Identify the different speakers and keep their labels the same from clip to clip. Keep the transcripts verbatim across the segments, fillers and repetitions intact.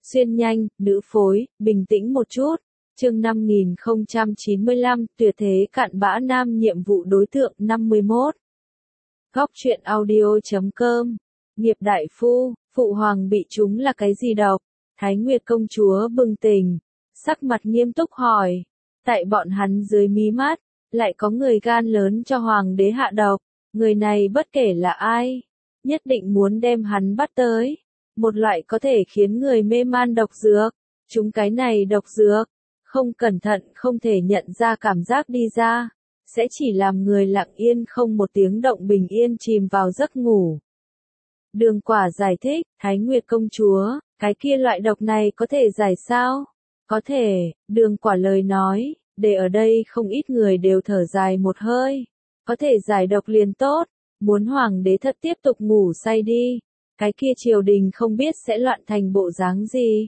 Speaker 1: Xuyên nhanh, nữ phối, bình tĩnh một chút. Chương năm nghìn không trăm chín mươi lăm, tuyệt thế cặn bã nam nhiệm vụ đối tượng năm mươi mốt. Góc truyện audio chấm com. Nghiệp đại phu, phụ hoàng bị trúng là cái gì độc? Thái Nguyệt công chúa bừng tỉnh, sắc mặt nghiêm túc hỏi. Tại bọn hắn dưới mí mắt, lại có người gan lớn cho hoàng đế hạ độc. Người này bất kể là ai, nhất định muốn đem hắn bắt tới. Một loại có thể khiến người mê man độc dược. Chúng cái này độc dược, không cẩn thận không thể nhận ra cảm giác đi ra, sẽ chỉ làm người lặng yên không một tiếng động bình yên chìm vào giấc ngủ. Đường Quả giải thích, Thái Nguyệt công chúa, cái kia loại độc này có thể giải sao? Có thể, Đường Quả lời nói, để ở đây không ít người đều thở dài một hơi. Có thể giải độc liền tốt, muốn hoàng đế thật tiếp tục ngủ say đi. Cái kia triều đình không biết sẽ loạn thành bộ dáng gì.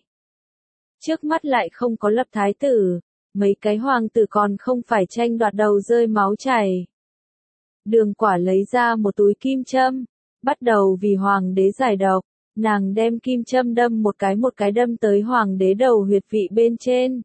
Speaker 1: Trước mắt lại không có lập thái tử, mấy cái hoàng tử còn không phải tranh đoạt đầu rơi máu chảy. Đường Quả lấy ra một túi kim châm, bắt đầu vì hoàng đế giải độc, nàng đem kim châm đâm một cái một cái đâm tới hoàng đế đầu huyệt vị bên trên.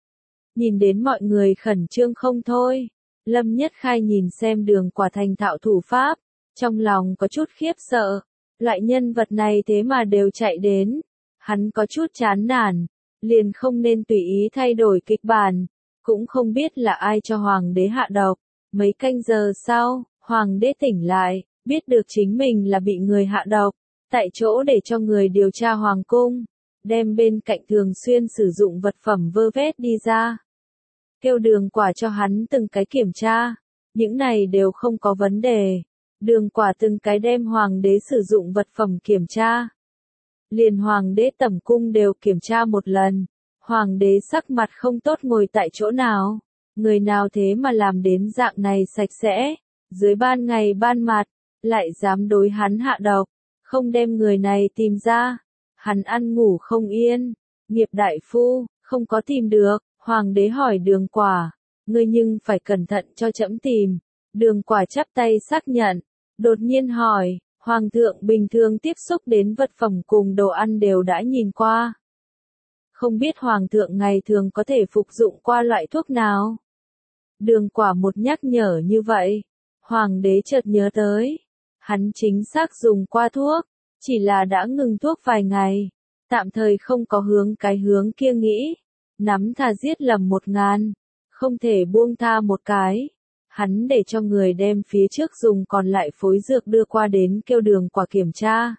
Speaker 1: Nhìn đến mọi người khẩn trương không thôi, Lâm Nhất Khai nhìn xem Đường Quả thành thạo thủ pháp, trong lòng có chút khiếp sợ. Loại nhân vật này thế mà đều chạy đến, hắn có chút chán nản, liền không nên tùy ý thay đổi kịch bản, cũng không biết là ai cho hoàng đế hạ độc. Mấy canh giờ sau, hoàng đế tỉnh lại, biết được chính mình là bị người hạ độc, tại chỗ để cho người điều tra hoàng cung, đem bên cạnh thường xuyên sử dụng vật phẩm vơ vét đi ra. Kêu Đường Quả cho hắn từng cái kiểm tra, những này đều không có vấn đề. Đường Quả từng cái đem hoàng đế sử dụng vật phẩm kiểm tra. Liền hoàng đế tẩm cung đều kiểm tra một lần. Hoàng đế sắc mặt không tốt ngồi tại chỗ nào. Người nào thế mà làm đến dạng này sạch sẽ. Dưới ban ngày ban mặt, lại dám đối hắn hạ độc. Không đem người này tìm ra. Hắn ăn ngủ không yên. Nghiệp đại phu, không có tìm được. Hoàng đế hỏi Đường Quả. Ngươi nhưng phải cẩn thận cho trẫm tìm. Đường Quả chắp tay xác nhận. Đột nhiên hỏi, Hoàng thượng bình thường tiếp xúc đến vật phẩm cùng đồ ăn đều đã nhìn qua. Không biết Hoàng thượng ngày thường có thể phục dụng qua loại thuốc nào? Đường Quả một nhắc nhở như vậy, Hoàng đế chợt nhớ tới. Hắn chính xác dùng qua thuốc, chỉ là đã ngừng thuốc vài ngày, tạm thời không có hướng cái hướng kia nghĩ. Nắm thà giết lầm một ngàn, không thể buông tha một cái. Hắn để cho người đem phía trước dùng còn lại phối dược đưa qua đến kêu Đường Quả kiểm tra.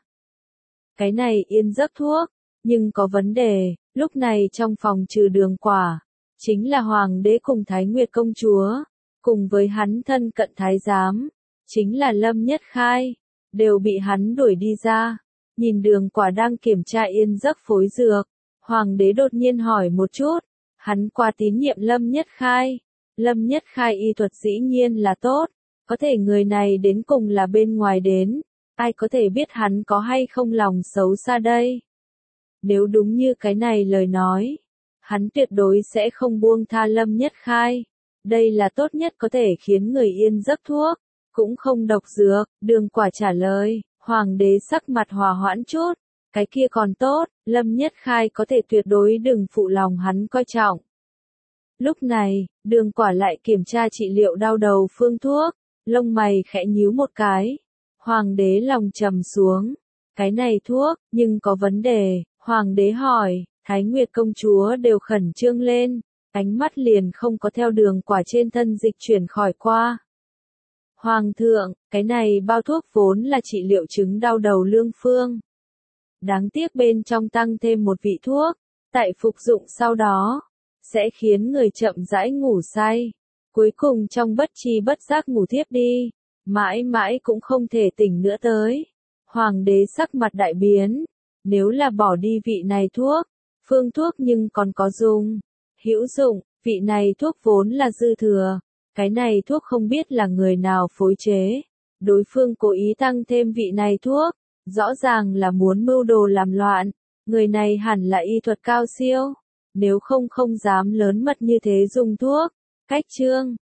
Speaker 1: Cái này yên giấc thuốc, nhưng có vấn đề, lúc này trong phòng trừ Đường Quả, chính là hoàng đế cùng Thái Nguyệt công chúa, cùng với hắn thân cận thái giám, chính là Lâm Nhất Khai, đều bị hắn đuổi đi ra. Nhìn Đường Quả đang kiểm tra yên giấc phối dược, hoàng đế đột nhiên hỏi một chút, hắn qua tín nhiệm Lâm Nhất Khai. Lâm Nhất Khai y thuật dĩ nhiên là tốt, có thể người này đến cùng là bên ngoài đến, ai có thể biết hắn có hay không lòng xấu xa đây. Nếu đúng như cái này lời nói, hắn tuyệt đối sẽ không buông tha Lâm Nhất Khai. Đây là tốt nhất có thể khiến người yên giấc thuốc, cũng không độc dược. Đường Quả trả lời, hoàng đế sắc mặt hòa hoãn chút, cái kia còn tốt, Lâm Nhất Khai có thể tuyệt đối đừng phụ lòng hắn coi trọng. Lúc này, Đường Quả lại kiểm tra trị liệu đau đầu phương thuốc, lông mày khẽ nhíu một cái. Hoàng đế lòng trầm xuống, cái này thuốc, nhưng có vấn đề. Hoàng đế hỏi, Thái Nguyệt công chúa đều khẩn trương lên, ánh mắt liền không có theo Đường Quả trên thân dịch chuyển khỏi qua. Hoàng thượng, cái này bao thuốc vốn là trị liệu chứng đau đầu lương phương. Đáng tiếc bên trong tăng thêm một vị thuốc, tại phục dụng sau đó, sẽ khiến người chậm rãi ngủ say, cuối cùng trong bất tri bất giác ngủ thiếp đi, mãi mãi cũng không thể tỉnh nữa tới. Hoàng đế sắc mặt đại biến, nếu là bỏ đi vị này thuốc, phương thuốc nhưng còn có dùng, hữu dụng, vị này thuốc vốn là dư thừa, cái này thuốc không biết là người nào phối chế, đối phương cố ý tăng thêm vị này thuốc, rõ ràng là muốn mưu đồ làm loạn, người này hẳn là y thuật cao siêu. Nếu không không dám lớn mật như thế dùng thuốc. Cách chương